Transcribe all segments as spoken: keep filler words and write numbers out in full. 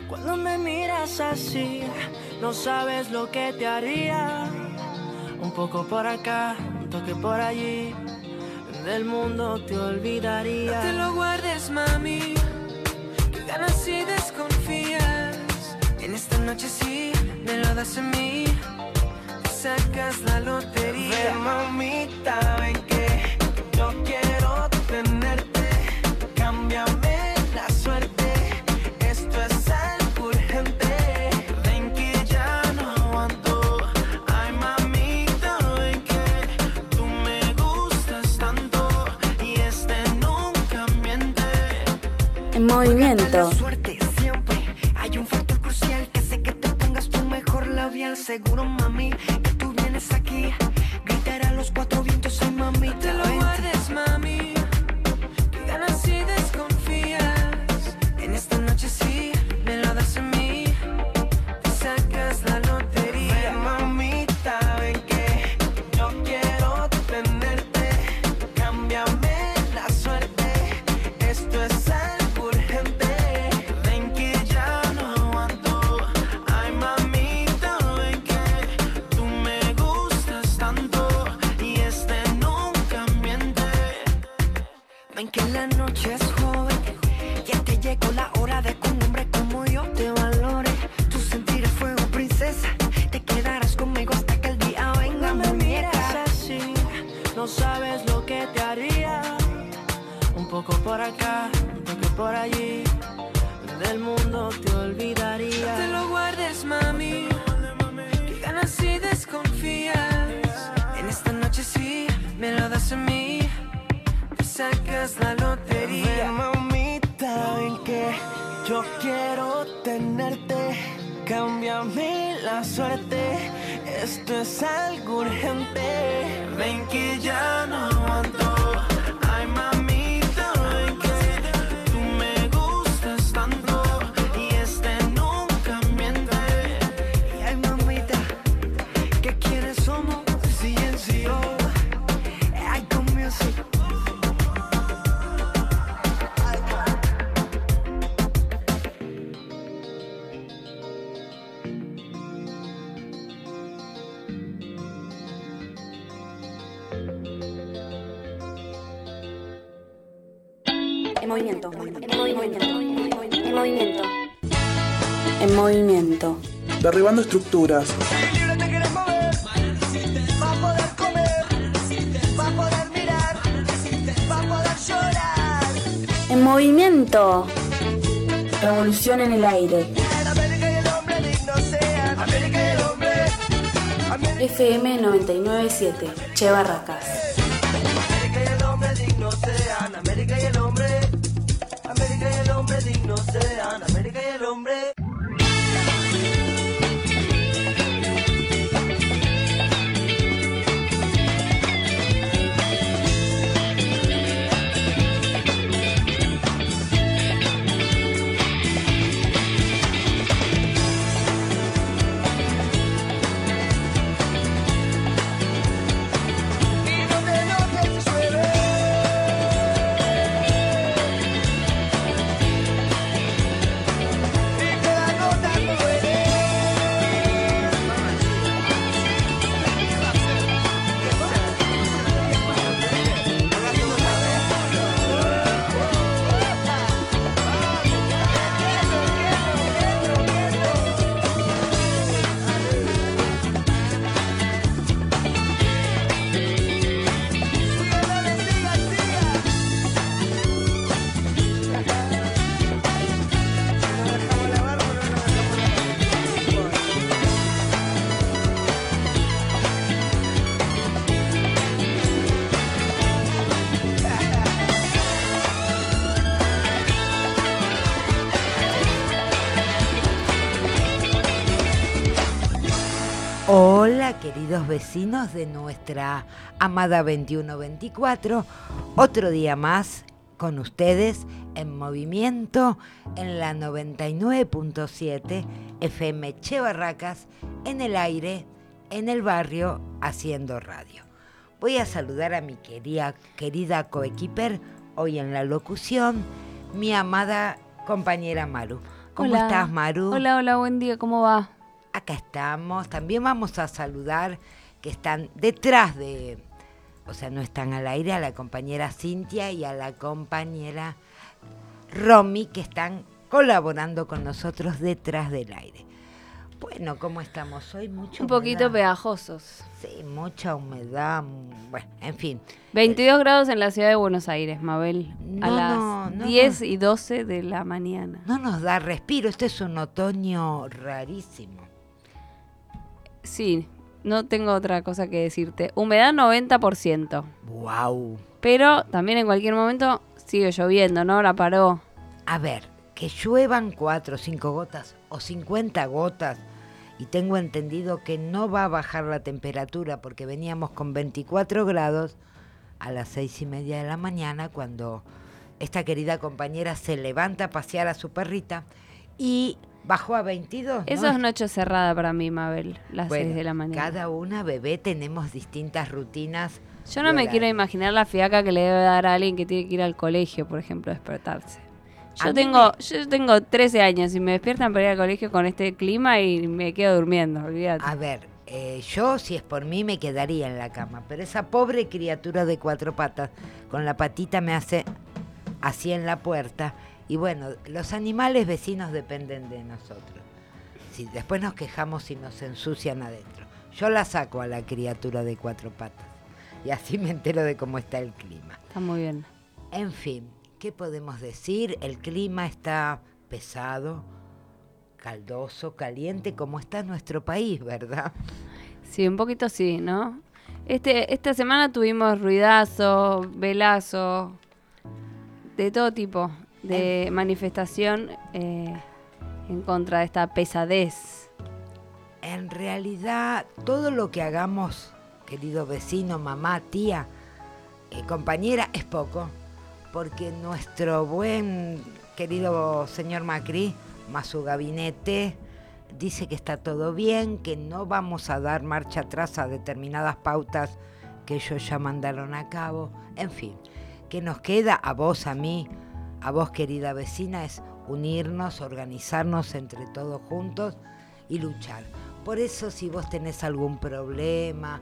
Cuando me miras así, no sabes lo que te haría. Un poco por acá, un toque por allí, del mundo te olvidaría. No te lo guardes, mami, que ganas y desconfías. En esta noche sí, me lo das a mí, te sacas la lotería. Ven, mamita, ven que yo quiero tenerte. Cámbiame la suerte, esto es algo urgente. Ven que ya no aguanto. Ay, mamita, ven que tú me gustas tanto y este nunca miente. En movimiento. Suerte siempre hay un factor crucial que hace que te pongas tu mejor labial. Seguro, mami, que tú vienes aquí, gritar a los cuatro vientos. Ay, mami, no te lo guardes, mami, que ganas y desconfías. En esta noche sí, me lo das a mí, te sacas la lotería. Ven, mamita, ven que yo quiero tenerte. Cámbiame la suerte, esto es algo urgente. Ven que ya no aguanto. Ay, mamita, ven que tú me gustas tanto y este nunca miente. Ven que la noche es joven, ya te llegó la hora de que un hombre como yo te valore. Tu sentir es fuego, princesa, te quedarás conmigo hasta que el día venga. No me miras así, no sabes lo que te haría. Un poco por acá, un toque por allí, del mundo te olvidaría. No te lo guardes, mami, que ganas y desconfías. En esta noche sí, me lo das a mí, te sacas la lotería. Ven, mamita, ven que yo quiero tenerte. Cámbiame la suerte, esto es algo urgente. Ven que ya no aguanto. Ay, mamita, ven que tú me gustas tanto y este nunca miente. Y ay, mamita, ¿qué quieres? Somos C N C O. Ay, con music. En movimiento. En movimiento. En movimiento. En movimiento. Derribando estructuras. Libre te quieres mover, va a poder comer, va a poder mirar, va a poder llorar. En movimiento. Revolución en el aire. En América y el hombre digno sean. América y el hombre. América F M noventa y nueve punto siete. Che Barracas. y el hombre digno sean. América y el hombre. América y el hombre digno sean. América y el hombre. Y donde no te llueve. Y cada gota duele. Hola, queridos vecinos de nuestra amada veintiuno veinticuatro, otro día más con ustedes en movimiento en la noventa y nueve punto siete F M Che Barracas, en el aire, en el barrio, haciendo radio. Voy a saludar a mi querida, querida coequiper, hoy en la locución, mi amada compañera Maru. ¿Cómo Hola. estás, Maru? Hola, hola, buen día, ¿cómo va? Acá estamos. También vamos a saludar que están detrás de, o sea, no están al aire, a la compañera Cintia y a la compañera Romy, que están colaborando con nosotros detrás del aire. Bueno, ¿cómo estamos hoy? Mucho Un poquito humedad. pegajosos. Sí, mucha humedad. Bueno, en fin. veintidós grados en la ciudad de Buenos Aires, Mabel. No, a las no, no, diez no. y doce de la mañana. No nos da respiro. Este es un otoño rarísimo. Sí, no tengo otra cosa que decirte. Humedad noventa por ciento. Wow. Pero también en cualquier momento sigue lloviendo, ¿no? Ahora paró. A ver, que lluevan cuatro o cinco gotas o cincuenta gotas, y tengo entendido que no va a bajar la temperatura porque veníamos con veinticuatro grados a las seis y media de la mañana cuando esta querida compañera se levanta a pasear a su perrita y bajó a veintidós. Eso ¿no? es noche cerrada para mí, Mabel, las Bueno, seis de la mañana. cada una, bebé, tenemos distintas rutinas. Yo no y me quiero horarios. imaginar la fiaca que le debe dar a alguien que tiene que ir al colegio, por ejemplo, despertarse. A Yo mí tengo, yo tengo trece años y me despiertan para ir al colegio con este clima y me quedo durmiendo, olvídate. A ver, eh, yo si es por mí me quedaría en la cama, pero esa pobre criatura de cuatro patas con la patita me hace así en la puerta. Y bueno, los animales vecinos dependen de nosotros. Si después nos quejamos si nos ensucian adentro. Yo la saco a la criatura de cuatro patas y así me entero de cómo está el clima. Está muy bien. En fin, ¿qué podemos decir? El clima está pesado, caldoso, caliente, como está nuestro país, ¿verdad? Sí, un poquito sí, ¿no? Este, esta semana tuvimos ruidazo, velazo, de todo tipo de manifestación eh, en contra de esta pesadez. En realidad, todo lo que hagamos, querido vecino, mamá, tía, eh, compañera, es poco, porque nuestro buen querido señor Macri, más su gabinete, dice que está todo bien, que no vamos a dar marcha atrás a determinadas pautas que ellos ya mandaron a cabo. En fin, ¿qué nos queda a vos, a mí, a vos, querida vecina? Es unirnos, organizarnos entre todos juntos y luchar. Por eso, si vos tenés algún problema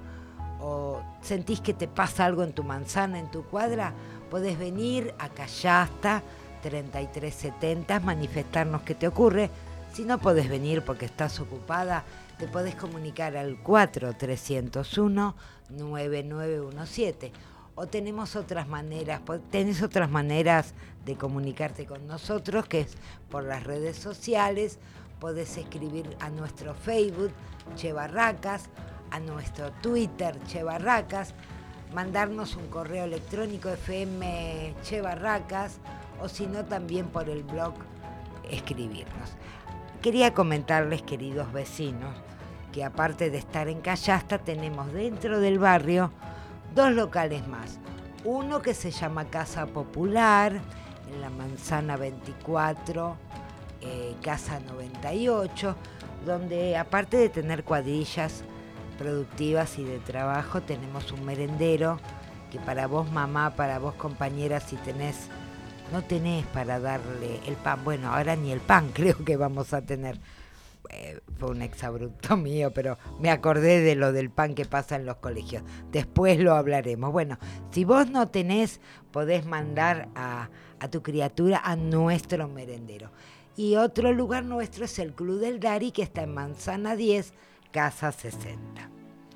o sentís que te pasa algo en tu manzana, en tu cuadra, podés venir a Callasta treinta y tres setenta, manifestarnos qué te ocurre. Si no podés venir porque estás ocupada, te podés comunicar al cuatro tres cero uno nueve nueve uno siete. O tenemos otras maneras, tenés otras maneras de comunicarte con nosotros, que es por las redes sociales. Podés escribir a nuestro Facebook, Che Barracas, a nuestro Twitter, Che Barracas, mandarnos un correo electrónico F M Che Barracas, o si no también por el blog escribirnos. Quería comentarles, queridos vecinos, que aparte de estar en Callasta, tenemos dentro del barrio dos locales más. Uno que se llama Casa Popular, en la Manzana veinticuatro, eh, Casa noventa y ocho, donde aparte de tener cuadrillas productivas y de trabajo, tenemos un merendero que para vos, mamá, para vos, compañera, si tenés, no tenés para darle el pan, bueno, ahora ni el pan creo que vamos a tener. Eh, fue un exabrupto mío, pero me acordé de lo del pan que pasa en los colegios. Después lo hablaremos. Bueno, si vos no tenés, podés mandar a, a tu criatura a nuestro merendero. Y otro lugar nuestro es el Club del Dari, que está en Manzana diez, Casa sesenta.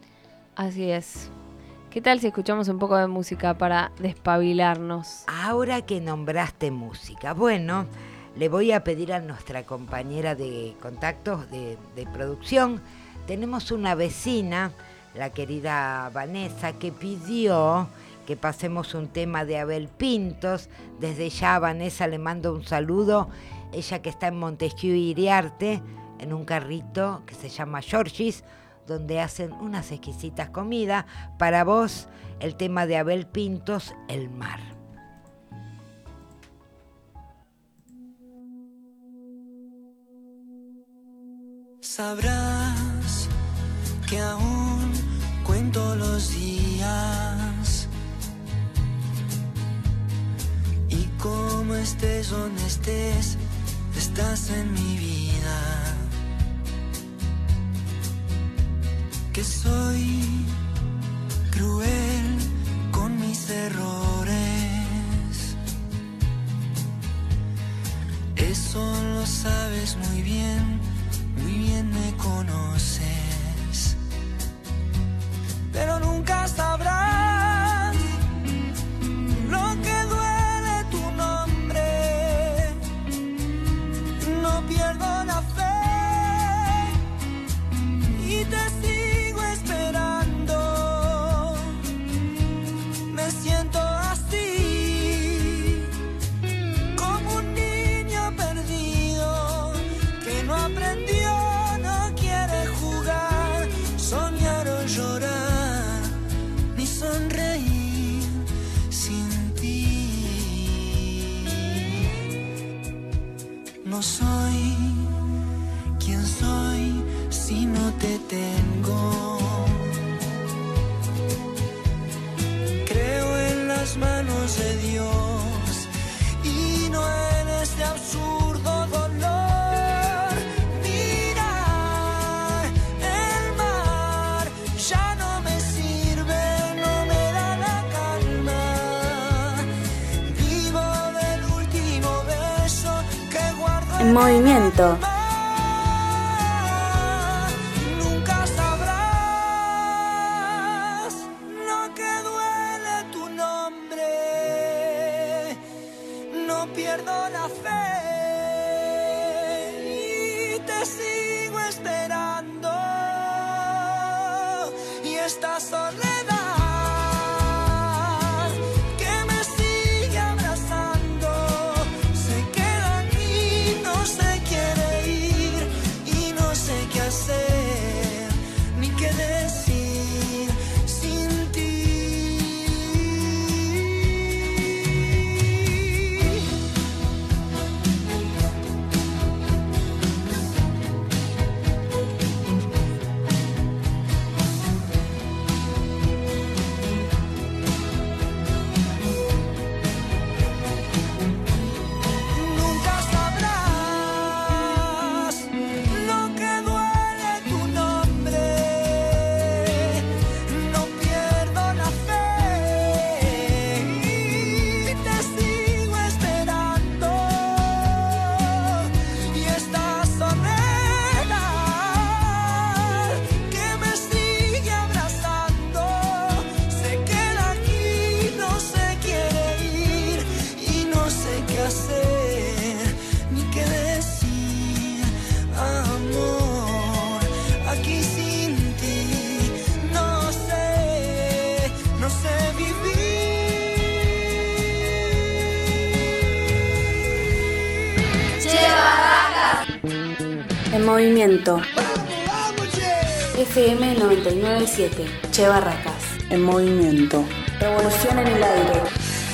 Así es. ¿Qué tal si escuchamos un poco de música para despabilarnos? Ahora que nombraste música, bueno, le voy a pedir a nuestra compañera de contactos de, de producción. Tenemos una vecina, la querida Vanessa, que pidió que pasemos un tema de Abel Pintos. Desde ya a Vanessa le mando un saludo. Ella que está en Montesquieu y Iriarte, en un carrito que se llama Georgis, donde hacen unas exquisitas comidas. Para vos, el tema de Abel Pintos, El mar. Sabrás que aún cuento los días y como estés donde estés, te estás en mi vida, que soy cruel con mis errores. Eso lo sabes muy bien, muy bien me conoces, pero nunca sabrás lo que duele tu nombre. No pierdo la fe y te sigo esperando. Me siento así, como un niño perdido que no aprendió, no quiere jugar, soñar o llorar, ni sonreír sin ti. No soy quien soy si no te tengo. Creo en las manos de Dios y no en este absurdo dolor. Mirar el mar ya no me sirve, no me da la calma. Vivo del último beso que guardo En movimiento. Nunca sabrás lo que duele tu nombre. No pierdo la fe y te sigo esperando. Y esta soledad que me sigue abrazando se queda aquí, no se quiere ir y no sé qué hacer ni qué decir sin ti. Nunca sabrás lo que duele tu nombre. No pierdo la fe y te sigo esperando. Y esta soledad que me sigue abrazando se queda aquí, no se quiere ir y no sé qué hacer ni qué decir, amor. Aquí sin ti no sé, no sé vivir. En movimiento. F M noventa y nueve punto siete. Che Barracas. En movimiento. Revolución en el aire.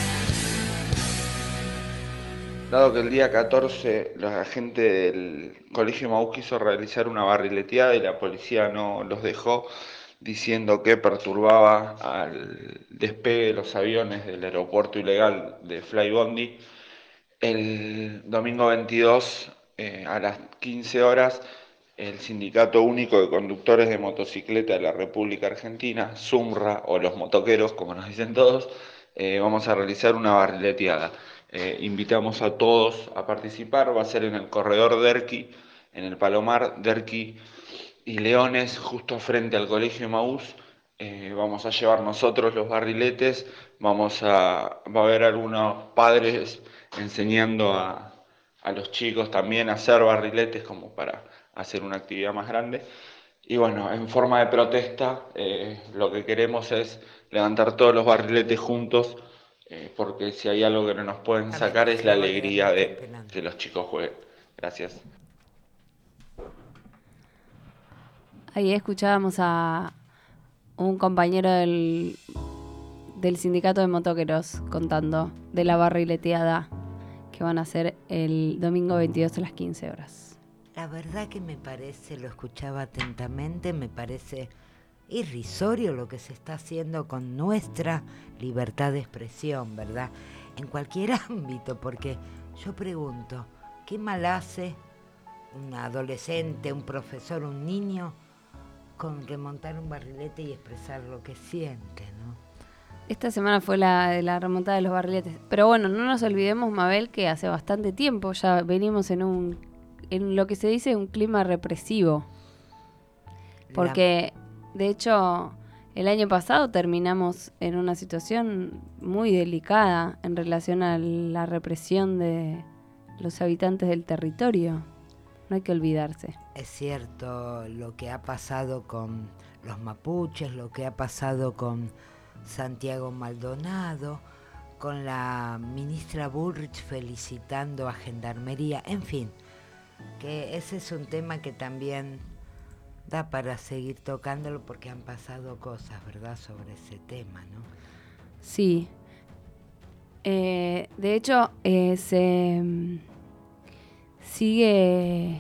Dado que el día catorce la gente del Colegio Maús quiso realizar una barrileteada y la policía no los dejó, diciendo que perturbaba al despegue de los aviones del aeropuerto ilegal de Flybondi, el domingo veintidós eh, a las quince horas, el Sindicato Único de Conductores de Motocicleta de la República Argentina, SUMRA, o los motoqueros, como nos dicen todos, eh, vamos a realizar una barrileteada. Eh, invitamos a todos a participar, va a ser en el corredor Derqui, en el Palomar, Derqui y Leones, justo frente al Colegio Maús. Eh, vamos a llevar nosotros los barriletes, vamos a, va a haber algunos padres enseñando a, a los chicos también a hacer barriletes como para hacer una actividad más grande. Y bueno, en forma de protesta, eh, lo que queremos es levantar todos los barriletes juntos, eh, porque si hay algo que no nos pueden sacar es la alegría de que los chicos jueguen. Gracias. Ahí escuchábamos a un compañero del, del sindicato de motoqueros contando de la barrileteada que van a hacer el domingo veintidós a las quince horas. La verdad que me parece, lo escuchaba atentamente, me parece irrisorio lo que se está haciendo con nuestra libertad de expresión, ¿verdad? En cualquier ámbito, porque yo pregunto, qué mal hace un adolescente, un profesor, un niño, con remontar un barrilete y expresar lo que siente, ¿no? Esta semana fue la de la remontada de los barriletes. Pero bueno, no nos olvidemos, Mabel, que hace bastante tiempo ya venimos en un en lo que se dice un clima represivo. Porque, de hecho, el año pasado terminamos en una situación muy delicada en relación a la represión de los habitantes del territorio. No hay que olvidarse. Es cierto lo que ha pasado con los mapuches, lo que ha pasado con Santiago Maldonado, con la ministra Bullrich felicitando a Gendarmería, en fin, que ese es un tema que también da para seguir tocándolo porque han pasado cosas, ¿verdad?, sobre ese tema, ¿no? Sí. Eh, de hecho, eh, se mm, sigue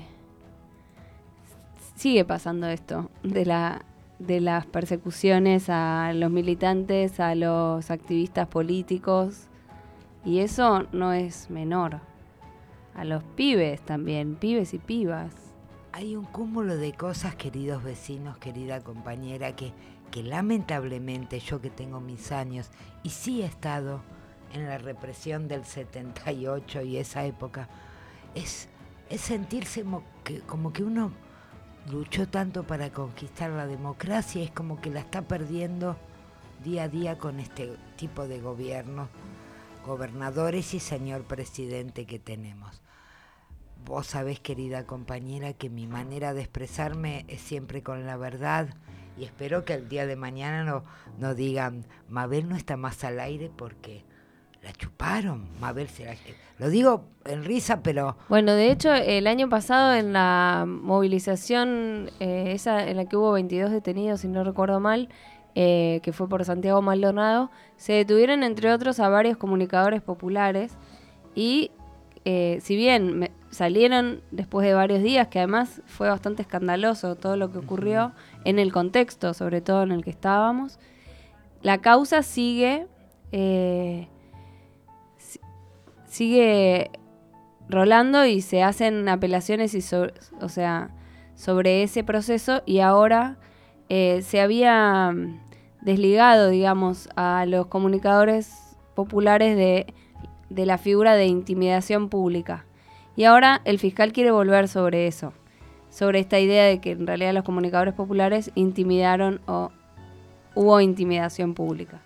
sigue pasando esto de la de las persecuciones a los militantes, a los activistas políticos, y eso no es menor. A los pibes también, pibes y pibas. Hay un cúmulo de cosas, queridos vecinos, querida compañera, que, que lamentablemente yo que tengo mis años y sí he estado en la represión del setenta y ocho y esa época, es, es sentirse como que, como que uno luchó tanto para conquistar la democracia, es como que la está perdiendo día a día con este tipo de gobierno, gobernadores y señor presidente que tenemos. Vos sabés, querida compañera, que mi manera de expresarme es siempre con la verdad y espero que el día de mañana no, no digan Mabel no está más al aire porque la chuparon. Mabel se la... Lo digo en risa, pero... Bueno, de hecho, el año pasado en la movilización, eh, esa en la que hubo veintidós detenidos, si no recuerdo mal, eh, que fue por Santiago Maldonado, se detuvieron, entre otros, a varios comunicadores populares y, eh, si bien me, salieron después de varios días, que además fue bastante escandaloso todo lo que ocurrió en el contexto, sobre todo en el que estábamos, la causa sigue... Eh, sigue rolando y se hacen apelaciones y so, o sea, sobre ese proceso y ahora eh, se había desligado, digamos, a los comunicadores populares de, de la figura de intimidación pública. Y ahora el fiscal quiere volver sobre eso, sobre esta idea de que en realidad los comunicadores populares intimidaron o hubo intimidación pública.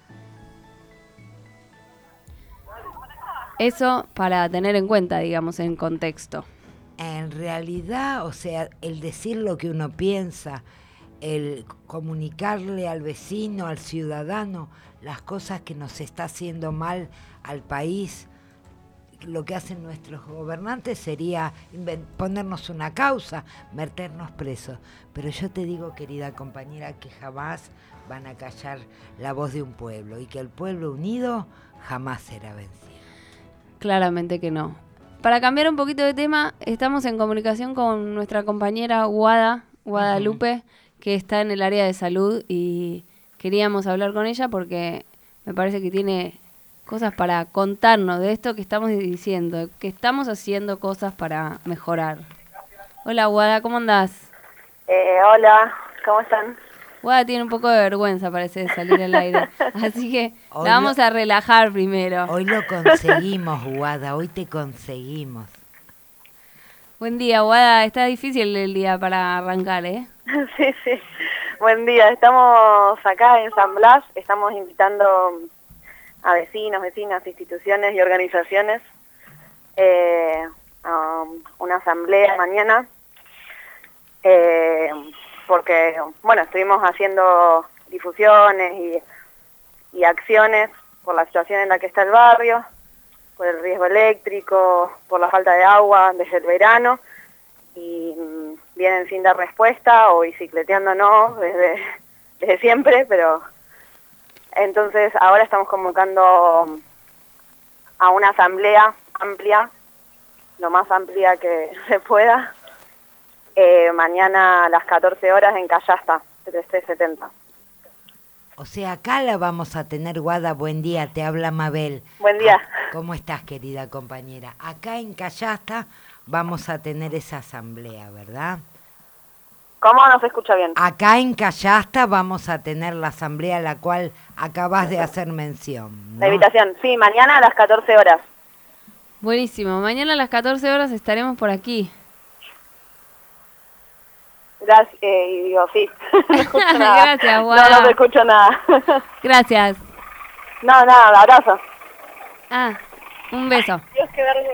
Eso para tener en cuenta, digamos, en contexto. En realidad, o sea, el decir lo que uno piensa, el comunicarle al vecino, al ciudadano, las cosas que nos está haciendo mal al país, lo que hacen nuestros gobernantes sería ponernos una causa, meternos presos. Pero yo te digo, querida compañera, que jamás van a callar la voz de un pueblo y que el pueblo unido jamás será vencido. Claramente que no. Para cambiar un poquito de tema, estamos en comunicación con nuestra compañera Guada, Guadalupe, uh-huh. que está en el área de salud y queríamos hablar con ella porque me parece que tiene cosas para contarnos de esto que estamos diciendo, que estamos haciendo cosas para mejorar. Hola Guada, ¿cómo andás? Eh, hola, ¿cómo están? Guada tiene un poco de vergüenza, parece, de salir al aire. Así que hoy la vamos lo, a relajar primero. Hoy lo conseguimos, Guada, hoy te conseguimos. Buen día, Guada. Está difícil el día para arrancar, ¿eh? Sí, sí. Buen día. Estamos acá en San Blas. Estamos invitando a vecinos, vecinas, instituciones y organizaciones eh, a una asamblea mañana. Eh... porque, bueno, estuvimos haciendo difusiones y, y acciones por la situación en la que está el barrio, por el riesgo eléctrico, por la falta de agua desde el verano, y mmm, vienen sin dar respuesta o bicicleteándonos desde, desde siempre, pero entonces ahora estamos convocando a una asamblea amplia, lo más amplia que se pueda, Eh, mañana a las catorce horas en Callasta, trescientos setenta. O sea, acá la vamos a tener, Guada. Buen día, te habla Mabel. Buen día. ¿Cómo estás, querida compañera? Acá en Callasta vamos a tener esa asamblea, ¿verdad? ¿Cómo? No se escucha bien. Acá en Callasta vamos a tener la asamblea a la cual acabas de hacer mención, ¿no? La invitación, sí, mañana a las catorce horas. Buenísimo. Mañana a las catorce horas estaremos por aquí. Gracias, eh, y digo, sí. No escucho nada. Gracias, Guada. No, no te escucho nada. Gracias. No, nada, abrazo. Ah, un beso. Dios, qué verde.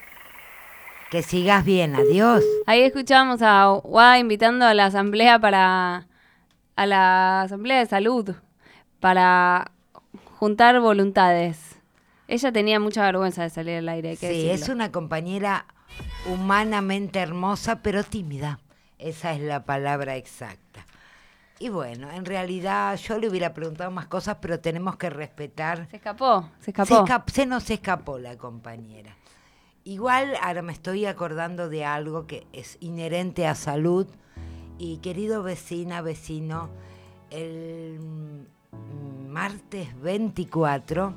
Que sigas bien, adiós. Ahí escuchamos a Guada invitando a la asamblea para a la asamblea de salud para juntar voluntades. Ella tenía mucha vergüenza de salir al aire, hay que Sí, decirlo. es una compañera humanamente hermosa, pero tímida. Esa es la palabra exacta. Y bueno, en realidad yo le hubiera preguntado más cosas, pero tenemos que respetar. Se escapó, se Se, escapó. escap- se nos escapó la compañera. Igual ahora me estoy acordando de algo que es inherente a salud. Y querido vecina, vecino, el mm, martes veinticuatro,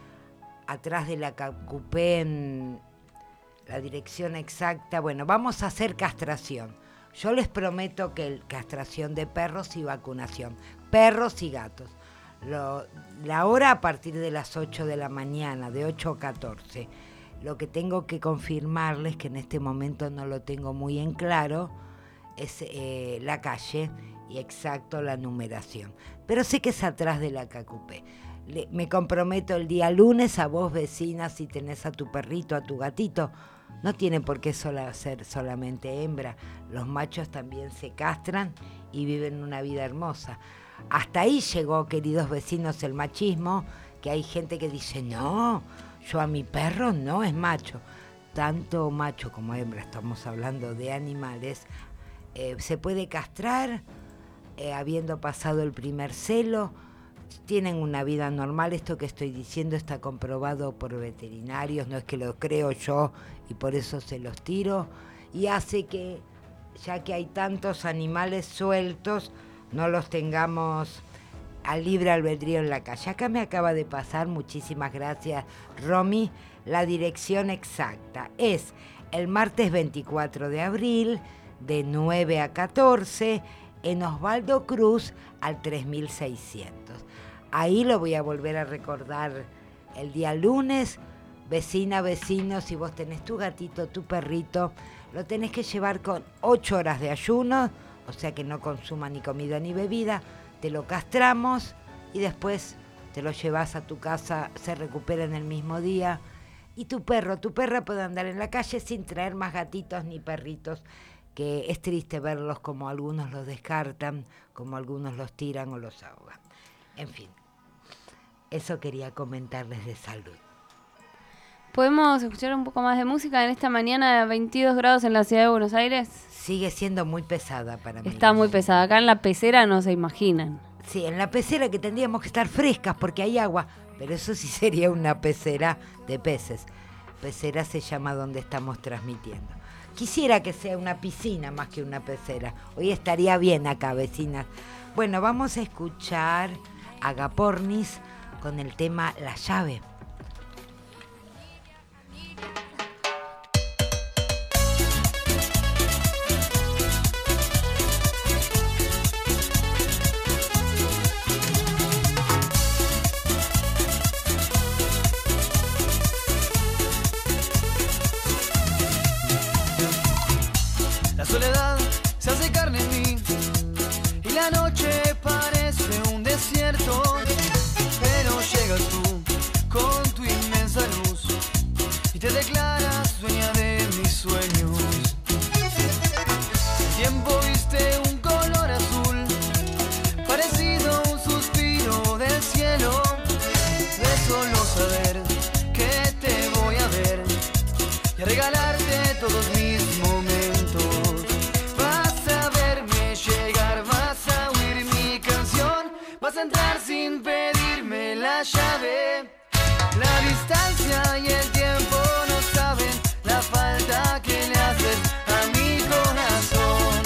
atrás de la Cacupé, en la dirección exacta, bueno, vamos a hacer castración. Yo les prometo que el, castración de perros y vacunación, perros y gatos. Lo, la hora a partir de las ocho de la mañana, de ocho a catorce. Lo que tengo que confirmarles, que en este momento no lo tengo muy en claro, es eh, la calle y exacto la numeración. Pero sé que es atrás de la Cacupé. Le, me comprometo el día lunes a vos, vecina, si tenés a tu perrito, a tu gatito. No tiene por qué sola, ser solamente hembra. Los machos también se castran y viven una vida hermosa. Hasta ahí llegó, queridos vecinos, el machismo, que hay gente que dice, no, yo a mi perro no es macho. Tanto macho como hembra, estamos hablando de animales, eh, se puede castrar eh, habiendo pasado el primer celo. Tienen una vida normal. Esto que estoy diciendo está comprobado por veterinarios, no es que lo creo yo y por eso se los tiro, y hace que, ya que hay tantos animales sueltos, no los tengamos al libre albedrío en la calle. Acá me acaba de pasar, muchísimas gracias, Romy, la dirección exacta. Es el martes veinticuatro de abril, de nueve a catorce, en Osvaldo Cruz, al tres mil seiscientos. Ahí lo voy a volver a recordar el día lunes. Vecina, vecino, si vos tenés tu gatito, tu perrito, lo tenés que llevar con ocho horas de ayuno, o sea que no consuma ni comida ni bebida, te lo castramos y después te lo llevas a tu casa, se recupera en el mismo día. Y tu perro, tu perra puede andar en la calle sin traer más gatitos ni perritos, que es triste verlos como algunos los descartan, como algunos los tiran o los ahogan. En fin, eso quería comentarles de salud. ¿Podemos escuchar un poco más de música en esta mañana de veintidós grados en la ciudad de Buenos Aires? Sigue siendo muy pesada para mí. Está muy pesada. Acá en la pecera no se imaginan. Sí, en la pecera, que tendríamos que estar frescas porque hay agua, pero eso sí sería una pecera de peces. Pecera se llama donde estamos transmitiendo. Quisiera que sea una piscina más que una pecera. Hoy estaría bien acá, vecinas. Bueno, vamos a escuchar a Agapornis con el tema La Llave. La soledad se hace carne en mí y la noche parece un desierto, pero llegas tú con tu inmensa luz y te declaras dueña de mis sueños. El tiempo viste un color azul, parecido a un suspiro del cielo, de solo saber que te voy a ver y a regalarte todos mis momentos. Vas a verme llegar, vas a oír mi canción, vas a entrar sin pedirme la llave. La distancia y el tiempo no saben la falta que le haces a mi corazón.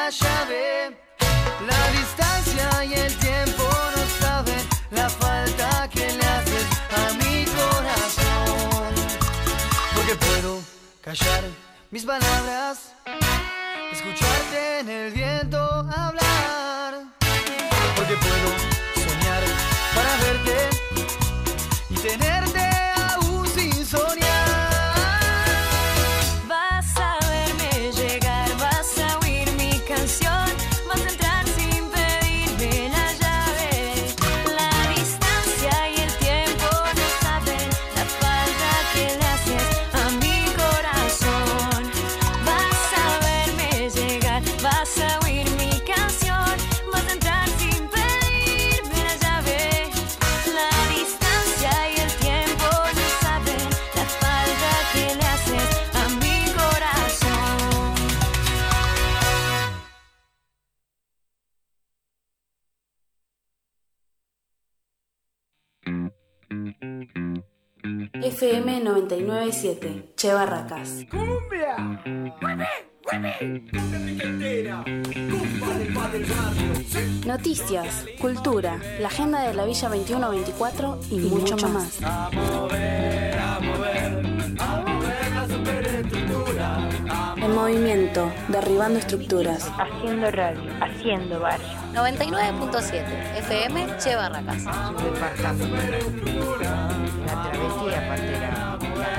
la llave. La distancia y el tiempo no saben la falta que le haces a mi corazón. Porque puedo callar mis palabras, escucharte en el viento hablar. Porque puedo soñar para verte y tenerte aún sin soñar. Vas a verme llegar, vas a oír mi canción, vas a entrar sin pedirme la llave. La distancia y el tiempo no saben la falta que le haces a mi corazón. Vas a verme llegar, vas a oír mi canción, vas a entrar sin pedirme la llave. La distancia y el tiempo no saben la falta que le haces a mi corazón. F M noventa y nueve punto siete, Che Barracas. Noticias, cultura, la agenda de la Villa veintiuno veinticuatro y, y mucho, mucho más. A mover, a mover, a mover la superestructura. En movimiento, derribando estructuras. Haciendo radio, haciendo barrio. noventa y nueve punto siete F M Che Barracas. Su departamento. La travesía partera.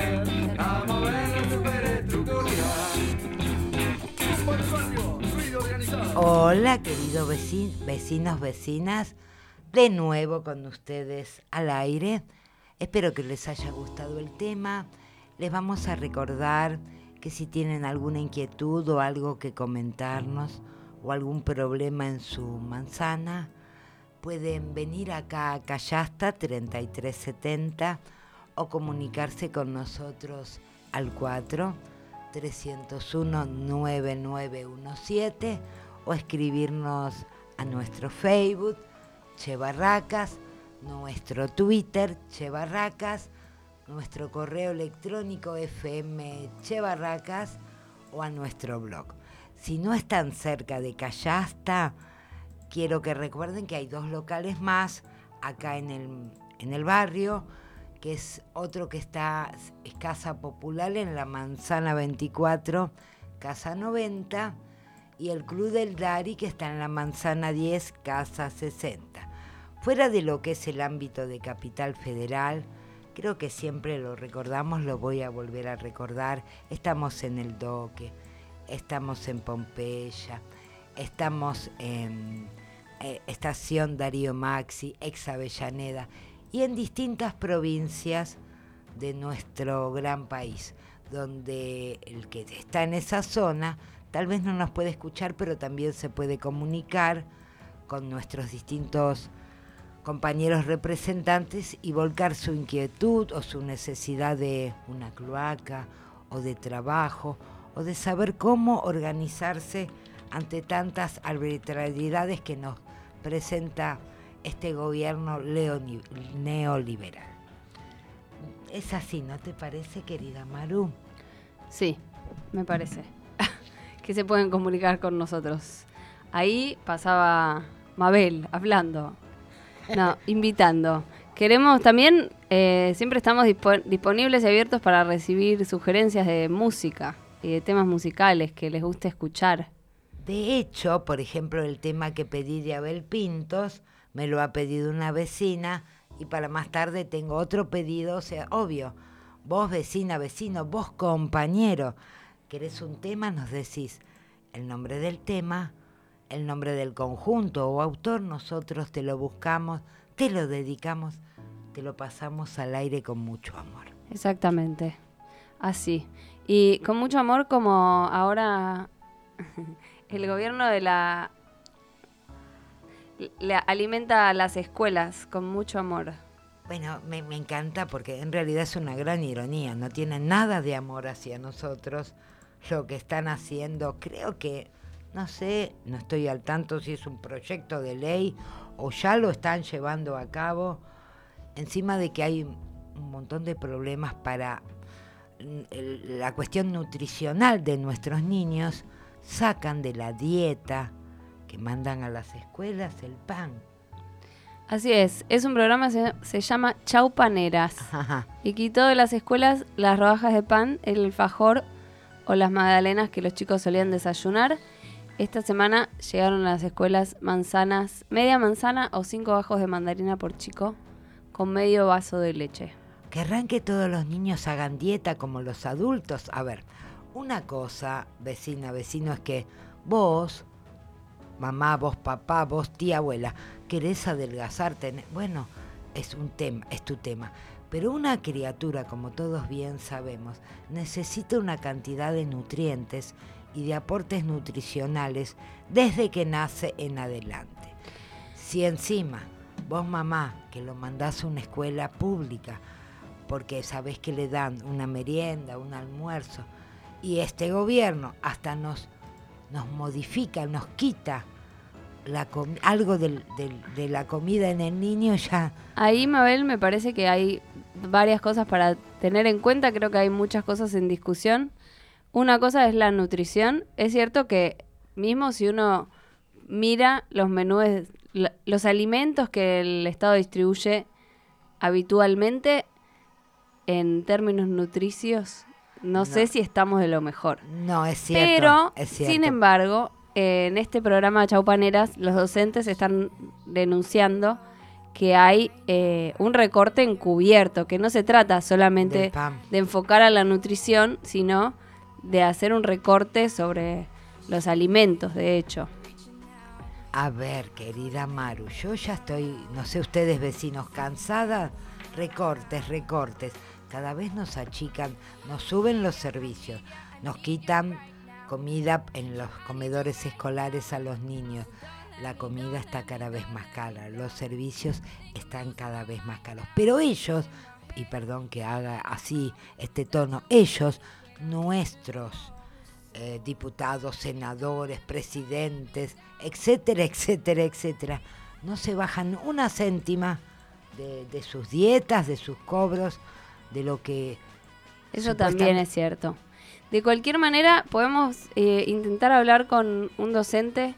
Hola, queridos vecin- vecinos, vecinas. De nuevo con ustedes al aire. Espero que les haya gustado el tema. Les vamos a recordar que si tienen alguna inquietud o algo que comentarnos o algún problema en su manzana, pueden venir acá a Callasta treinta y tres setenta o comunicarse con nosotros al cuatro trescientos uno nueve nueve uno siete o escribirnos a nuestro Facebook Che Barracas, nuestro Twitter Che Barracas, nuestro correo electrónico fmchebarracas o a nuestro blog. Si no están cerca de Callasta, quiero que recuerden que hay dos locales más acá en el, en el barrio, que es otro que está, es Casa Popular en la Manzana veinticuatro, Casa noventa, y el Club del Dari, que está en la Manzana diez, Casa sesenta. Fuera de lo que es el ámbito de Capital Federal, creo que siempre lo recordamos, lo voy a volver a recordar, estamos en El Doque, estamos en Pompeya, estamos en eh, Estación Darío Maxi, ex Avellaneda, y en distintas provincias de nuestro gran país, donde el que está en esa zona tal vez no nos puede escuchar, pero también se puede comunicar con nuestros distintos compañeros representantes y volcar su inquietud o su necesidad de una cloaca o de trabajo o de saber cómo organizarse ante tantas arbitrariedades que nos presenta este gobierno leoni- neoliberal. Es así, ¿no te parece, querida Maru? Sí, me parece. Que se pueden comunicar con nosotros. Ahí pasaba Mabel hablando, no, invitando. Queremos también, eh, siempre estamos dispo- disponibles y abiertos para recibir sugerencias de música y de temas musicales que les guste escuchar. De hecho, por ejemplo, el tema que pedí de Abel Pintos, me lo ha pedido una vecina y para más tarde tengo otro pedido, o sea, obvio, vos vecina, vecino, vos compañero, querés un tema, nos decís el nombre del tema, el nombre del conjunto o autor, nosotros te lo buscamos, te lo dedicamos, te lo pasamos al aire con mucho amor. Exactamente, así. Y con mucho amor, como ahora el gobierno de la le alimenta a las escuelas con mucho amor. Bueno, me, me encanta porque en realidad es una gran ironía, no tienen nada de amor hacia nosotros lo que están haciendo. Creo que, no sé, no estoy al tanto si es un proyecto de ley o ya lo están llevando a cabo, encima de que hay un montón de problemas para la cuestión nutricional de nuestros niños. sacan de la dieta que mandan a las escuelas el pan. Así es, es un programa que se, se llama Chau Paneras. Ajá. Y quitó de las escuelas las rodajas de pan, el alfajor o las magdalenas que los chicos solían desayunar. Esta semana llegaron a las escuelas manzanas, media manzana o cinco gajos de mandarina por chico, con medio vaso de leche. Querrán que todos los niños hagan dieta como los adultos. A ver, una cosa, vecina, vecino, es que vos, mamá, vos, papá, vos, tía, abuela, querés adelgazar, tenés, bueno, es un tema, es tu tema. Pero una criatura, como todos bien sabemos, necesita una cantidad de nutrientes y de aportes nutricionales desde que nace en adelante. Si encima vos, mamá, que lo mandás a una escuela pública, porque sabés que le dan una merienda, un almuerzo, y este gobierno hasta nos, nos modifica, nos quita la com- algo del, del, de la comida en el niño, ya... Ahí, Mabel, me parece que hay varias cosas para tener en cuenta. Creo que hay muchas cosas en discusión. Una cosa es la nutrición. Es cierto que mismo si uno mira los menús, la- los alimentos que el Estado distribuye habitualmente, en términos nutricios, no, No. sé si estamos de lo mejor. No, es cierto. Pero, es cierto. sin embargo, eh, en este programa Chau Paneras, los docentes están denunciando que hay eh, un recorte encubierto, que no se trata Del solamente pan. de enfocar a la nutrición, sino de hacer un recorte sobre los alimentos, de hecho. A ver, querida Maru, yo ya estoy, no sé ustedes vecinos, cansada, recortes, recortes. Cada vez nos achican, nos suben los servicios, nos quitan comida en los comedores escolares a los niños. La comida está cada vez más cara, los servicios están cada vez más caros. Pero ellos, y perdón que haga así este tono, ellos, nuestros eh, diputados, senadores, presidentes, etcétera, etcétera, etcétera, no se bajan una céntima de, de sus dietas, de sus cobros, de lo que... Eso también es cierto. De cualquier manera, podemos eh, intentar hablar con un docente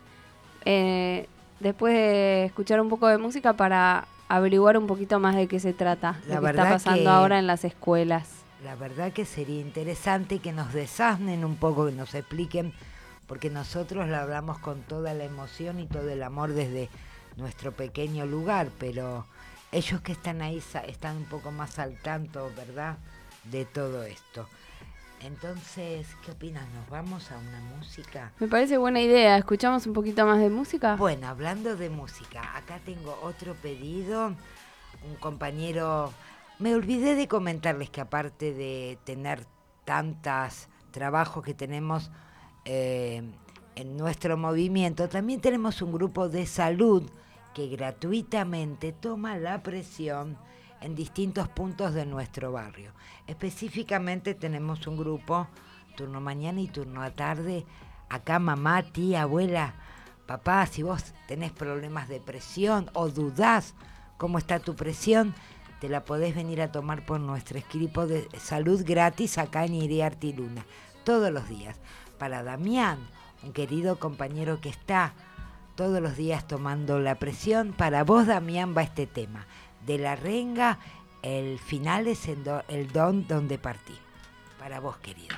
eh, después de escuchar un poco de música para averiguar un poquito más de qué se trata, La lo que verdad está pasando que- ahora en las escuelas. La verdad que sería interesante que nos desasnen un poco, que nos expliquen, porque nosotros lo hablamos con toda la emoción y todo el amor desde nuestro pequeño lugar, pero ellos que están ahí sa- están un poco más al tanto, ¿verdad?, de todo esto. Entonces, ¿qué opinas? ¿Nos vamos a una música? Me parece buena idea. ¿Escuchamos un poquito más de música? Bueno, hablando de música, acá tengo otro pedido. Un compañero... Me olvidé de comentarles que aparte de tener tantos trabajos que tenemos eh, en nuestro movimiento, también tenemos un grupo de salud que gratuitamente toma la presión en distintos puntos de nuestro barrio. Específicamente tenemos un grupo, turno mañana y turno a tarde. Acá mamá, tía, abuela, papá, si vos tenés problemas de presión o dudás cómo está tu presión, te la podés venir a tomar por nuestro equipo de salud gratis acá en Iriarte y Luna, todos los días. Para Damián, un querido compañero que está todos los días tomando la presión, para vos, Damián, va este tema. De la renga, el final es el, do, el don donde partí. Para vos, querido.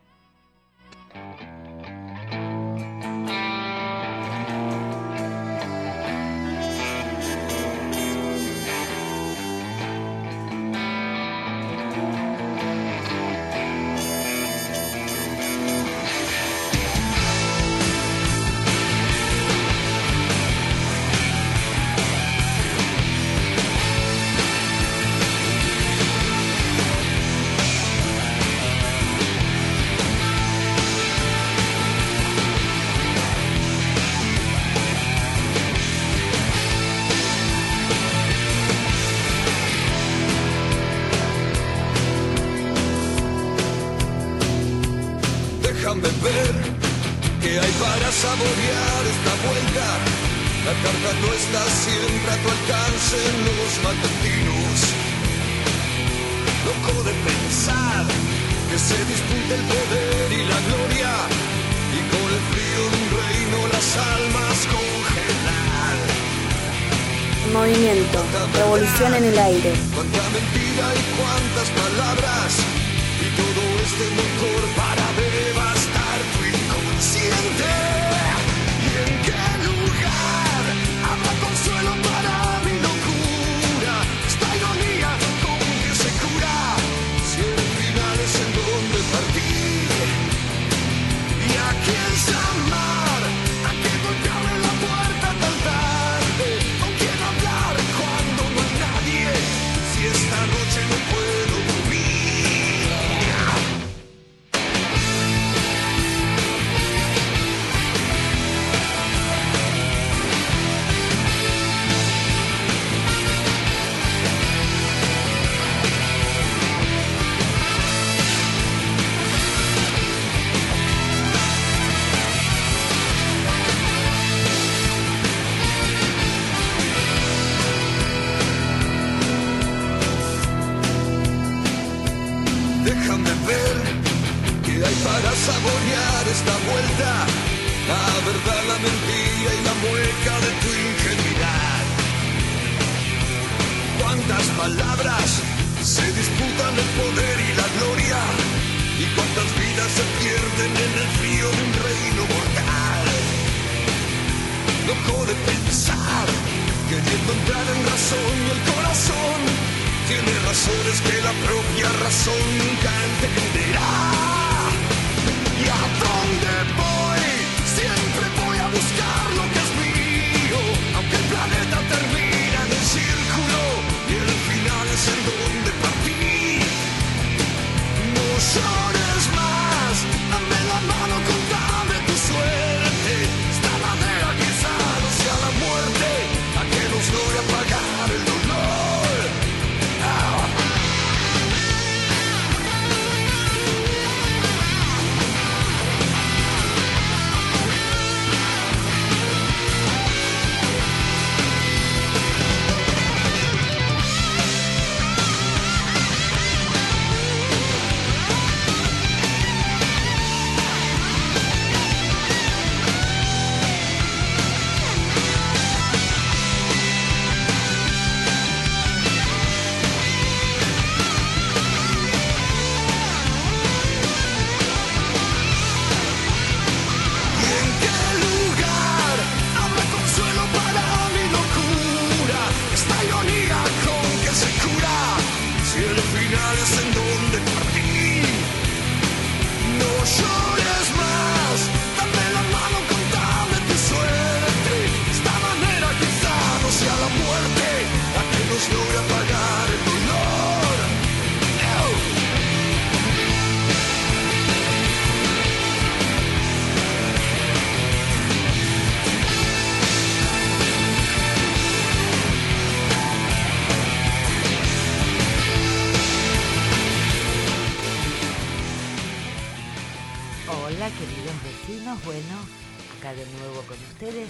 Déjame ver qué hay para saborear esta vuelta. La carta no está siempre a tu alcance en los matutinos. Loco de pensar que se disputa el poder y la gloria y con el frío de un reino las almas congelar. Movimiento, revolución en el aire. Cuánta mentira y cuántas palabras, y todo este motor para devastar tu inconsciente. ¿Y en qué lugar habrá consuelo para mi locura? Esta ironía con que se cura, si el final es en donde partir. ¿Y a quién llamar? ¿A quién golpearle la puerta tan tarde? ¿Con quién hablar cuando no hay nadie? Si esta noche no puedo dormir. Déjame ver qué hay para saborear esta vuelta, la verdad, la mentira y la mueca de tu ingenuidad. Cuántas palabras se disputan el poder y la gloria, y cuántas vidas se pierden en el frío de un reino mortal. Loco de pensar, queriendo entrar en razón, y el corazón tiene razones que la propia razón nunca entenderá. ¿Y a dónde voy? Siempre voy a buscar lo que es mío, aunque el planeta termina en un círculo y el final es en donde partí. No llores más, dame la mano, contame tu suerte. Esta manera quizá no sea la muerte, a que nos logra apagar el dolor. Hola queridos vecinos, bueno, acá de nuevo con ustedes.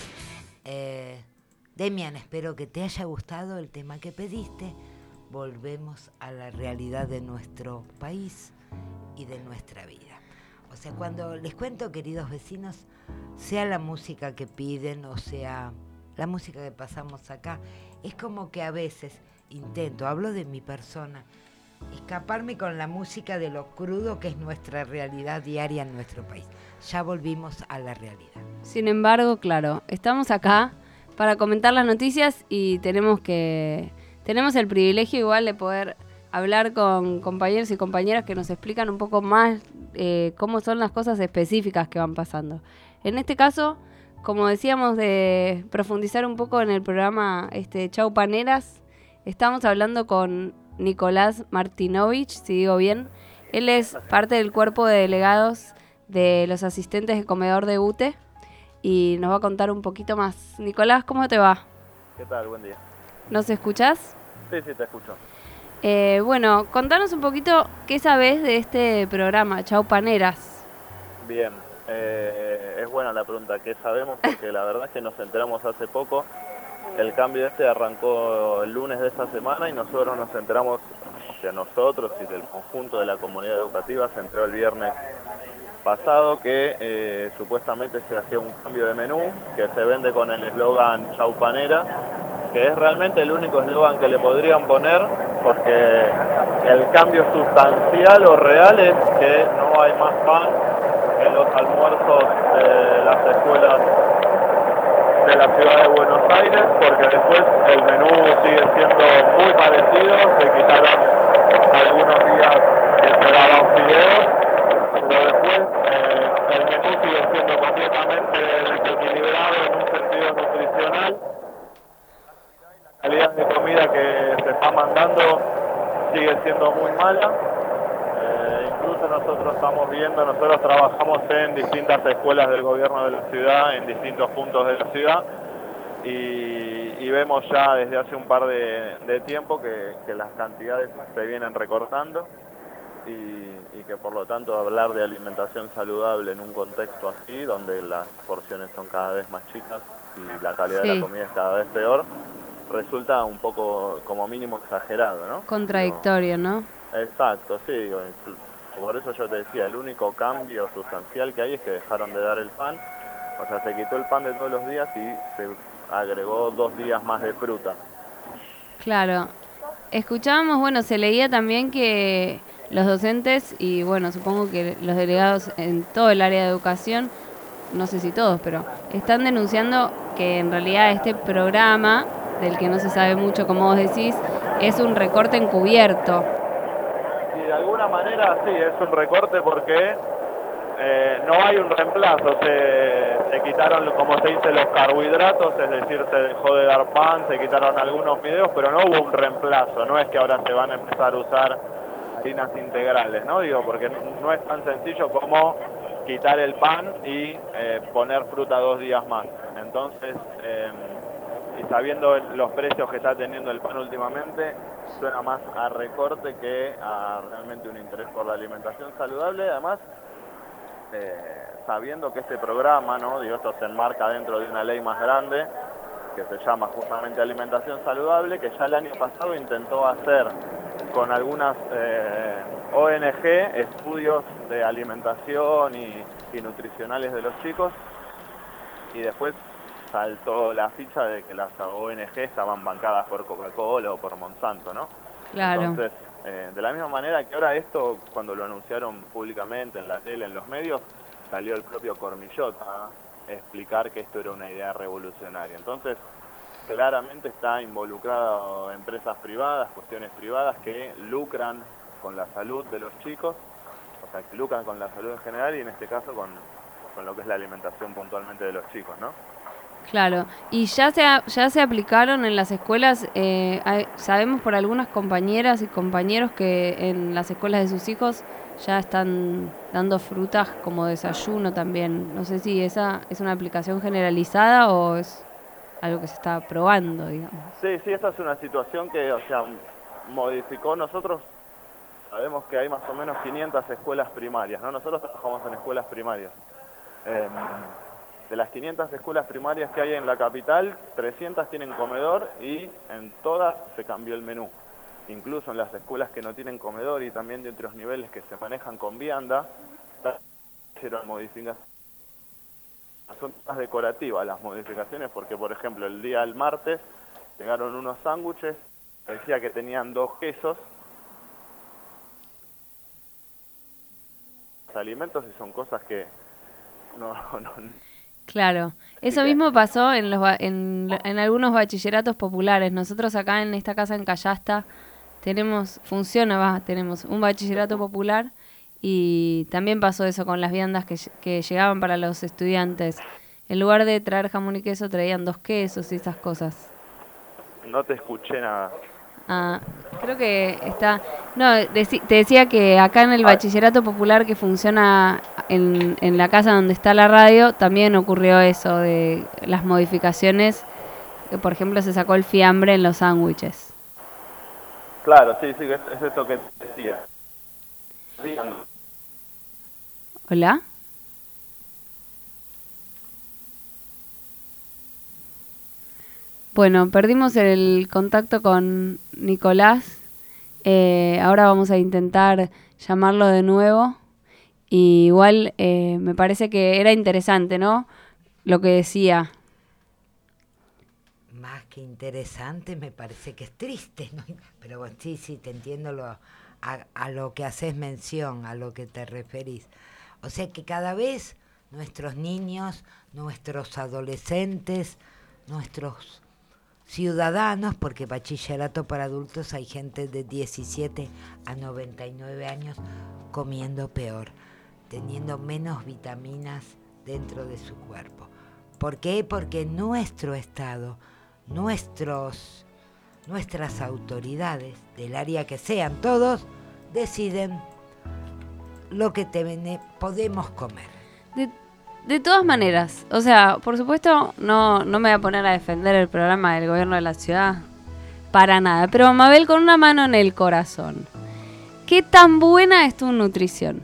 Eh, Demian, espero que te haya gustado el tema que pediste. Volvemos a la realidad de nuestro país y de nuestra vida. O sea, cuando les cuento, queridos vecinos, sea la música que piden o sea la música que pasamos acá, es como que a veces intento, hablo de mi persona, escaparme con la música de lo crudo que es nuestra realidad diaria en nuestro país. Ya volvimos a la realidad. Sin embargo, claro, estamos acá para comentar las noticias y tenemos que tenemos el privilegio igual de poder hablar con compañeros y compañeras que nos explican un poco más eh, cómo son las cosas específicas que van pasando. En este caso, como decíamos, de profundizar un poco en el programa este, Chau Paneras, estamos hablando con Nicolás Martinovich, si digo bien. Él es parte del cuerpo de delegados de los asistentes de comedor de U T E y nos va a contar un poquito más. Nicolás, ¿cómo te va? ¿Qué tal? Buen día. ¿Nos escuchás? Sí, sí, te escucho. Eh, bueno, contanos un poquito qué sabés de este programa, Chau Paneras. Bien, eh, es buena la pregunta, ¿qué sabemos? Porque la verdad es que nos enteramos hace poco. El cambio este arrancó el lunes de esta semana y nosotros nos enteramos, o sea, nosotros y del conjunto de la comunidad educativa se enteró el viernes pasado que eh, supuestamente se hacía un cambio de menú que se vende con el eslogan Chau Panera, que es realmente el único eslogan que le podrían poner, porque el cambio sustancial o real es que no hay más pan en los almuerzos de las escuelas de la ciudad de Buenos Aires, porque después el menú sigue siendo muy parecido, se quitaron algunos días que se daban fideos, pero después eh, el menú sigue siendo completamente desequilibrado en un sentido nutricional. La calidad de comida que se está mandando sigue siendo muy mala. Eh, incluso nosotros estamos viendo, nosotros trabajamos en distintas escuelas del gobierno de la ciudad, en distintos puntos de la ciudad, y, y vemos ya desde hace un par de, de tiempo que, que las cantidades se vienen recortando y, y que por lo tanto hablar de alimentación saludable en un contexto así, donde las porciones son cada vez más chicas y la calidad Sí. de la comida es cada vez peor, resulta un poco como mínimo exagerado, ¿no? Contradictorio, ¿no? Exacto, sí, digo, inclu- por eso yo te decía, el único cambio sustancial que hay es que dejaron de dar el pan, o sea, se quitó el pan de todos los días y se agregó dos días más de fruta. Claro. Escuchábamos, bueno, se leía también que los docentes y, bueno, supongo que los delegados en todo el área de educación, no sé si todos, pero están denunciando que en realidad este programa, del que no se sabe mucho, como vos decís, es un recorte encubierto. Y de alguna manera sí, es un recorte porque eh, no hay un reemplazo, se, se quitaron, como se dice, los carbohidratos, es decir, se dejó de dar pan, se quitaron algunos fideos, pero no hubo un reemplazo, no es que ahora se van a empezar a usar harinas integrales, ¿no? Digo, porque no es tan sencillo como quitar el pan y eh, poner fruta dos días más. Entonces, eh, y sabiendo los precios que está teniendo el pan últimamente, suena más a recorte que a realmente un interés por la alimentación saludable. Además, eh, sabiendo que este programa, ¿no? Digo, esto se enmarca dentro de una ley más grande que se llama justamente alimentación saludable, que ya el año pasado intentó hacer con algunas eh, O N G estudios de alimentación y, y nutricionales de los chicos, y después saltó la ficha de que las O N G estaban bancadas por Coca-Cola o por Monsanto, ¿no? Claro. Entonces, eh, de la misma manera que ahora esto, cuando lo anunciaron públicamente en la tele, en los medios, salió el propio Cormillot a explicar que esto era una idea revolucionaria. Entonces, claramente está involucrado empresas privadas, cuestiones privadas que lucran con la salud de los chicos, o sea, que lucran con la salud en general y en este caso con, con lo que es la alimentación puntualmente de los chicos, ¿no? Claro, y ya se, ha- ya se aplicaron en las escuelas, eh, hay- sabemos por algunas compañeras y compañeros que en las escuelas de sus hijos ya están dando frutas como desayuno también. No sé si esa es una aplicación generalizada o es algo que se está probando, digamos. Sí, sí, esta es una situación que, o sea, modificó. Nosotros sabemos que hay más o menos quinientas escuelas primarias, ¿no? Nosotros trabajamos en escuelas primarias. Eh, de las quinientas escuelas primarias que hay en la capital, trescientas tienen comedor y en todas se cambió el menú. Incluso en las escuelas que no tienen comedor y también de otros niveles que se manejan con vianda, hicieron modificaciones. Son más decorativas las modificaciones porque, por ejemplo, el día del martes llegaron unos sándwiches, decía que tenían dos quesos, alimentos, y son cosas que no... no Claro, eso mismo pasó en, los, ba- en, en algunos bachilleratos populares. Nosotros acá en esta casa en Callasta tenemos, funciona, va, tenemos un bachillerato popular y también pasó eso con las viandas que, lle- que llegaban para los estudiantes. En lugar de traer jamón y queso traían dos quesos y esas cosas. no te escuché nada. Ah, creo que está... No, deci- te decía que acá en el bachillerato popular que funciona en, en la casa donde está la radio, también ocurrió eso de las modificaciones. Que, por ejemplo, se sacó el fiambre en los sándwiches. Claro, sí, sí, es, es esto que te decía. Díganme. ¿Hola? Bueno, perdimos el contacto con Nicolás. Eh, ahora vamos a intentar llamarlo de nuevo Y igual eh, me parece que era interesante, ¿no? Lo que decía. Más que interesante, me parece que es triste, ¿no? Pero bueno, sí, sí, te entiendo lo, a, a lo que haces mención, a lo que te referís. O sea que cada vez nuestros niños, nuestros adolescentes, nuestros ciudadanos, porque bachillerato para adultos hay gente de diecisiete a noventa y nueve años comiendo peor, teniendo menos vitaminas dentro de su cuerpo. ¿Por qué? Porque nuestro Estado, nuestros, nuestras autoridades, del área que sean todos, deciden lo que te, podemos comer. De, de todas maneras, o sea, por supuesto, no, no me voy a poner a defender el programa del gobierno de la ciudad, para nada. Pero Mabel, con una mano en el corazón, ¿qué tan buena es tu nutrición?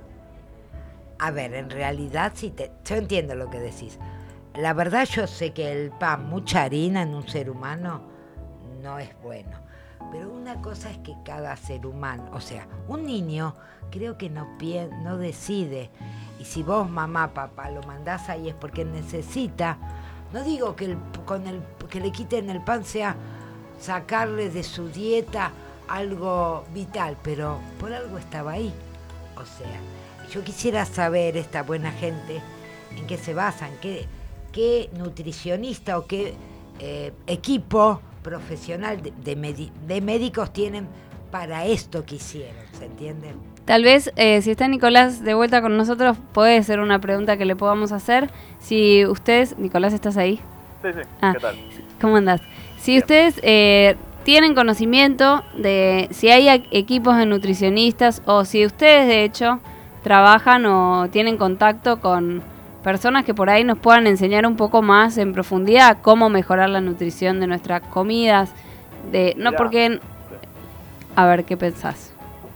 A ver, en realidad, sí te, yo entiendo lo que decís. La verdad, yo sé que el pan, mucha harina en un ser humano, no es bueno. Pero una cosa es que cada ser humano, o sea, un niño creo que no, pie, no decide. Y si vos, mamá, papá, lo mandás ahí es porque necesita. No digo que, el, con el, que le quiten el pan sea sacarle de su dieta algo vital, pero por algo estaba ahí. O sea, yo quisiera saber, esta buena gente, en qué se basan, qué, qué nutricionista o qué eh, equipo profesional de, de, medi- de médicos tienen para esto que hicieron, ¿se entiende? Tal vez, eh, si está Nicolás de vuelta con nosotros, puede ser una pregunta que le podamos hacer. Si ustedes... Nicolás, ¿estás ahí? Sí, sí, ah, ¿qué tal? ¿Cómo andás? Si Bien. ustedes eh, tienen conocimiento de si hay a- equipos de nutricionistas o si ustedes, de hecho, trabajan o tienen contacto con personas que por ahí nos puedan enseñar un poco más en profundidad cómo mejorar la nutrición de nuestras comidas. De, no Mirá. porque... A ver, ¿qué pensás?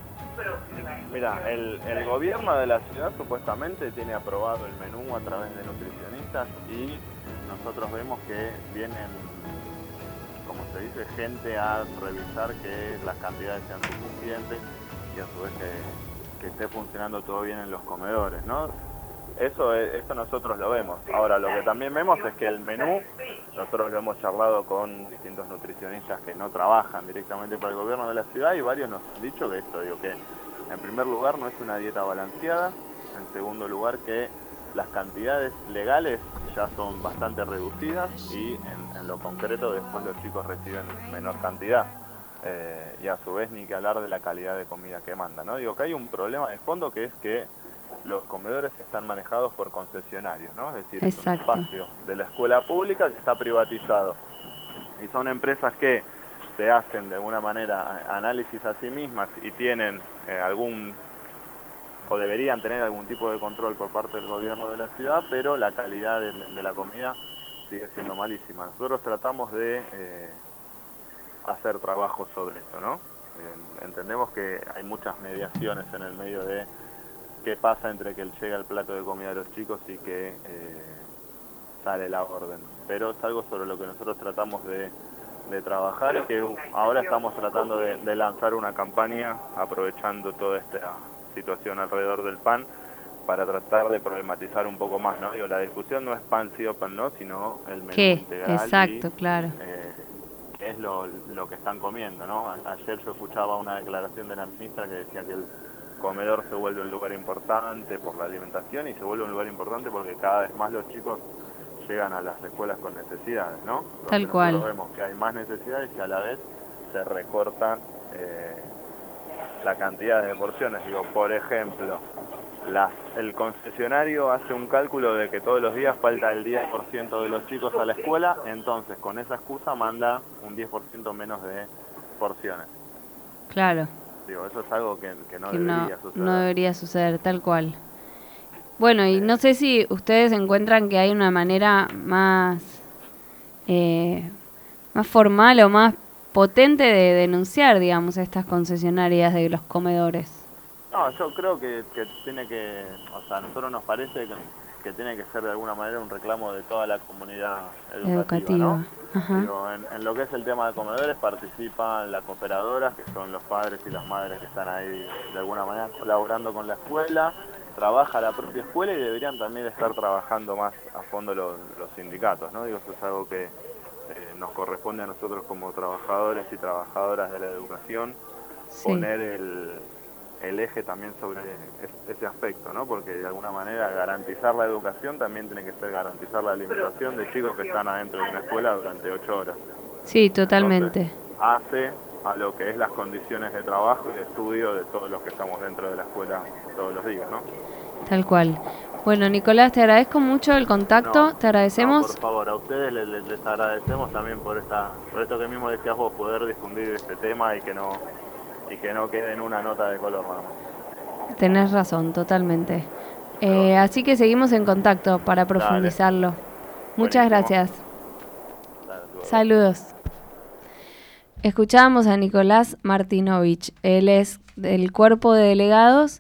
Mira, el, el gobierno de la ciudad supuestamente tiene aprobado el menú a través de nutricionistas y nosotros vemos que vienen, como se dice, gente a revisar que las cantidades sean suficientes y a su vez que, que esté funcionando todo bien en los comedores, ¿no? Eso, es, eso nosotros lo vemos. Ahora, lo que también vemos es que el menú, nosotros lo hemos charlado con distintos nutricionistas que no trabajan directamente para el gobierno de la ciudad y varios nos han dicho que esto, digo que en primer lugar no es una dieta balanceada, en segundo lugar que las cantidades legales ya son bastante reducidas y en, en lo concreto después los chicos reciben menor cantidad. Eh, y a su vez ni que hablar de la calidad de comida que manda, ¿no? Digo que hay un problema de fondo que es que los comedores están manejados por concesionarios, ¿no? Es decir, es un espacio de la escuela pública que está privatizado. Y son empresas que se hacen de alguna manera análisis a sí mismas y tienen eh, algún, o deberían tener algún tipo de control por parte del gobierno de la ciudad, pero la calidad de, de la comida sigue siendo malísima. Nosotros tratamos de eh, hacer trabajo sobre esto, ¿no? Eh, entendemos que hay muchas mediaciones en el medio de qué pasa entre que llega el plato de comida de los chicos y que eh, sale la orden. Pero es algo sobre lo que nosotros tratamos de, de trabajar y que ahora estamos tratando de, de lanzar una campaña aprovechando toda esta situación alrededor del pan para tratar de problematizar un poco más, ¿no? Digo, la discusión no es pan sí o pan no, sino el menú ¿Qué? integral. Exacto, y, claro. Eh, que es lo, lo que están comiendo, ¿no? A- Ayer yo escuchaba una declaración de la ministra que decía que el comedor se vuelve un lugar importante por la alimentación y se vuelve un lugar importante porque cada vez más los chicos llegan a las escuelas con necesidades, ¿no? Porque Tal cual. nosotros vemos que hay más necesidades y a la vez se recortan eh, la cantidad de porciones. Digo, por ejemplo, las, el concesionario hace un cálculo de que todos los días falta el diez por ciento de los chicos a la escuela, entonces con esa excusa manda un diez por ciento menos de porciones. Claro. Digo, eso es algo que, que no que debería no, suceder. no debería suceder, tal cual. Bueno, y no sé si ustedes encuentran que hay una manera más, eh, más formal o más potente de denunciar, digamos, a estas concesionarias de los comedores. No, yo creo que, que tiene que, o sea, a nosotros nos parece que, que tiene que ser de alguna manera un reclamo de toda la comunidad educativa, Educativa. ¿no? Ajá. Digo, en, en lo que es el tema de comedores participan las cooperadoras, que son los padres y las madres que están ahí de alguna manera colaborando con la escuela, trabaja la propia escuela y deberían también estar trabajando más a fondo los, los sindicatos, ¿no? Digo, eso es algo que eh, nos corresponde a nosotros como trabajadores y trabajadoras de la educación, Sí. poner el, el eje también sobre es- ese aspecto, ¿no? Porque de alguna manera garantizar la educación también tiene que ser garantizar la alimentación de chicos que están adentro de una escuela durante ocho horas. Sí, totalmente. Hace a lo que es las condiciones de trabajo y de estudio de todos los que estamos dentro de la escuela todos los días, ¿no? Tal cual. Bueno, Nicolás, te agradezco mucho el contacto, No, te agradecemos. No, por favor, a ustedes les, les- les agradecemos también por esta, por esto que mismo decías vos, poder difundir este tema y que no, y que no quede en una nota de color, ¿no? Tenés razón, totalmente. Eh, así que seguimos en contacto para profundizarlo. Muchas Buenísimo. gracias. Saludos. Escuchábamos a Nicolás Martinovich. Él es del cuerpo de delegados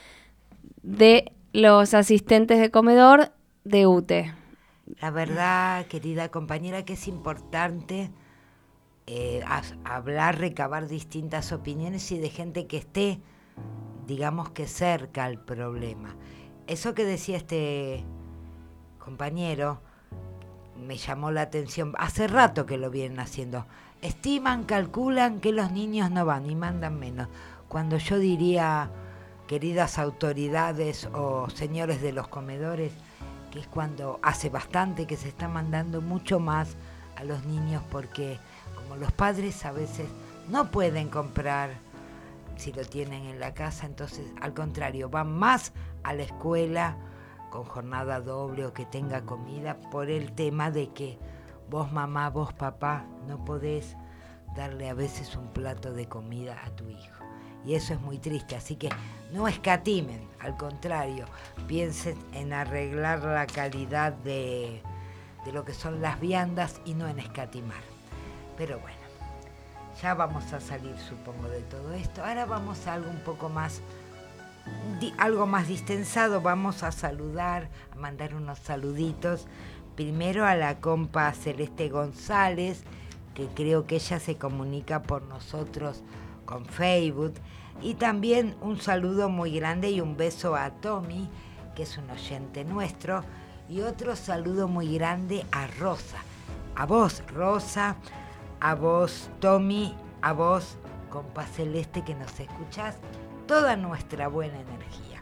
de los asistentes de comedor de U T E. La verdad, querida compañera, que es importante eh, as- hablar, recabar distintas opiniones y de gente que esté, digamos que cerca al problema. Eso que decía este compañero me llamó la atención. Hace rato que lo vienen haciendo. Estiman, calculan que los niños no van y mandan menos. Cuando yo diría, queridas autoridades o señores de los comedores, que es cuando hace bastante que se está mandando mucho más a los niños, porque como los padres a veces no pueden comprar si lo tienen en la casa, entonces al contrario, van más a la escuela con jornada doble o que tenga comida por el tema de que vos mamá, vos papá, no podés darle a veces un plato de comida a tu hijo. Y eso es muy triste, así que no escatimen, al contrario, piensen en arreglar la calidad de, de lo que son las viandas y no en escatimar. Pero bueno, ya vamos a salir, supongo, de todo esto. Ahora vamos a algo un poco más, di- algo más distensado. Vamos a saludar, a mandar unos saluditos. Primero a la compa Celeste González, que creo que ella se comunica por nosotros con Facebook. Y también un saludo muy grande y un beso a Tommy, que es un oyente nuestro. Y otro saludo muy grande a Rosa. A vos, Rosa. A vos, Tommy. A vos, compa Celeste, que nos escuchás. Toda nuestra buena energía.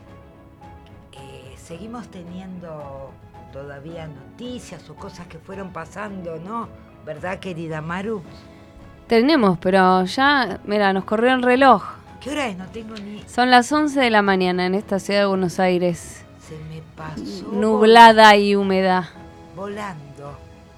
Eh, seguimos teniendo todavía noticias o cosas que fueron pasando, ¿no? ¿Verdad, querida Maru? Tenemos, pero ya, mira, nos corrió el reloj. ¿Qué hora es? No tengo ni... Son las once de la mañana en esta ciudad de Buenos Aires. Se me pasó... Nublada y húmeda. Volando.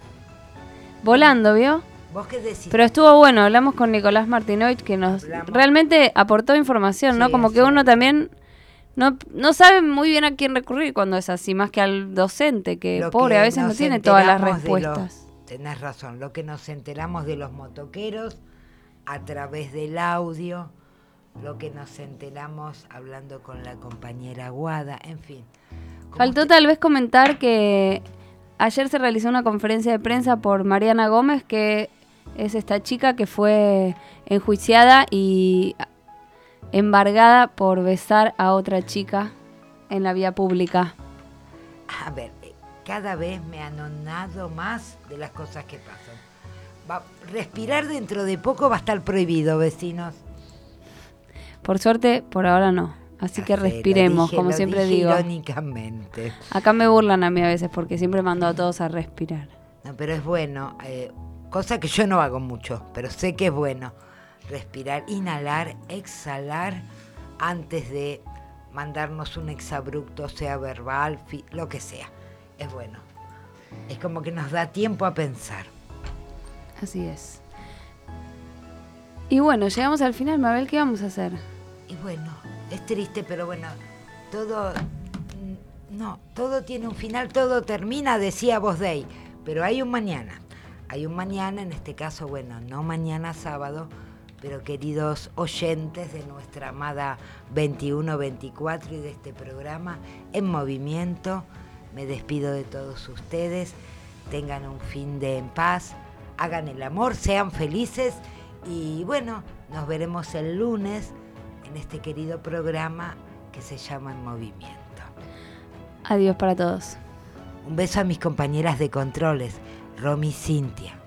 Volando, ¿vio? ¿Vos qué decís? Pero estuvo bueno, hablamos con Nicolás Martinovich, que nos Hablamos. realmente aportó información, ¿no? Sí, Como es que uno cierto. también no, no sabe muy bien a quién recurrir cuando es así, más que al docente, que Lo pobre, que a veces no nos tiene todas las enteramos de respuestas. los- tenés razón, lo que nos enteramos de los motoqueros a través del audio, lo que nos enteramos hablando con la compañera Guada, en fin. Como Faltó usted- tal vez comentar que ayer se realizó una conferencia de prensa por Mariana Gómez, que es esta chica que fue enjuiciada y embargada por besar a otra chica en la vía pública. A ver, eh, cada vez me anonado más de las cosas que pasan. Va- respirar dentro de poco va a estar prohibido, vecinos. Por suerte, por ahora no. Así Ya que sé, respiremos, lo dije- como lo siempre dije digo. irónicamente. Acá me burlan a mí a veces porque siempre mando a todos a respirar. No, pero es bueno, eh, cosa que yo no hago mucho, pero sé que es bueno. Respirar, inhalar, exhalar antes de mandarnos un exabrupto, sea verbal, fi- lo que sea. Es bueno. Es como que nos da tiempo a pensar. Así es. Y bueno, llegamos al final, Mabel, ¿qué vamos a hacer? Y bueno, es triste, pero bueno, todo, mm, no, todo tiene un final, todo termina, decía Voz Day, pero hay un mañana. Hay un mañana, en este caso, bueno, no mañana sábado, pero queridos oyentes de nuestra amada veintiuno veinticuatro y de este programa En Movimiento, me despido de todos ustedes, tengan un fin de en paz, hagan el amor, sean felices y bueno, nos veremos el lunes en este querido programa que se llama En Movimiento. Adiós para todos. Un beso a mis compañeras de controles, Romy y Cintia.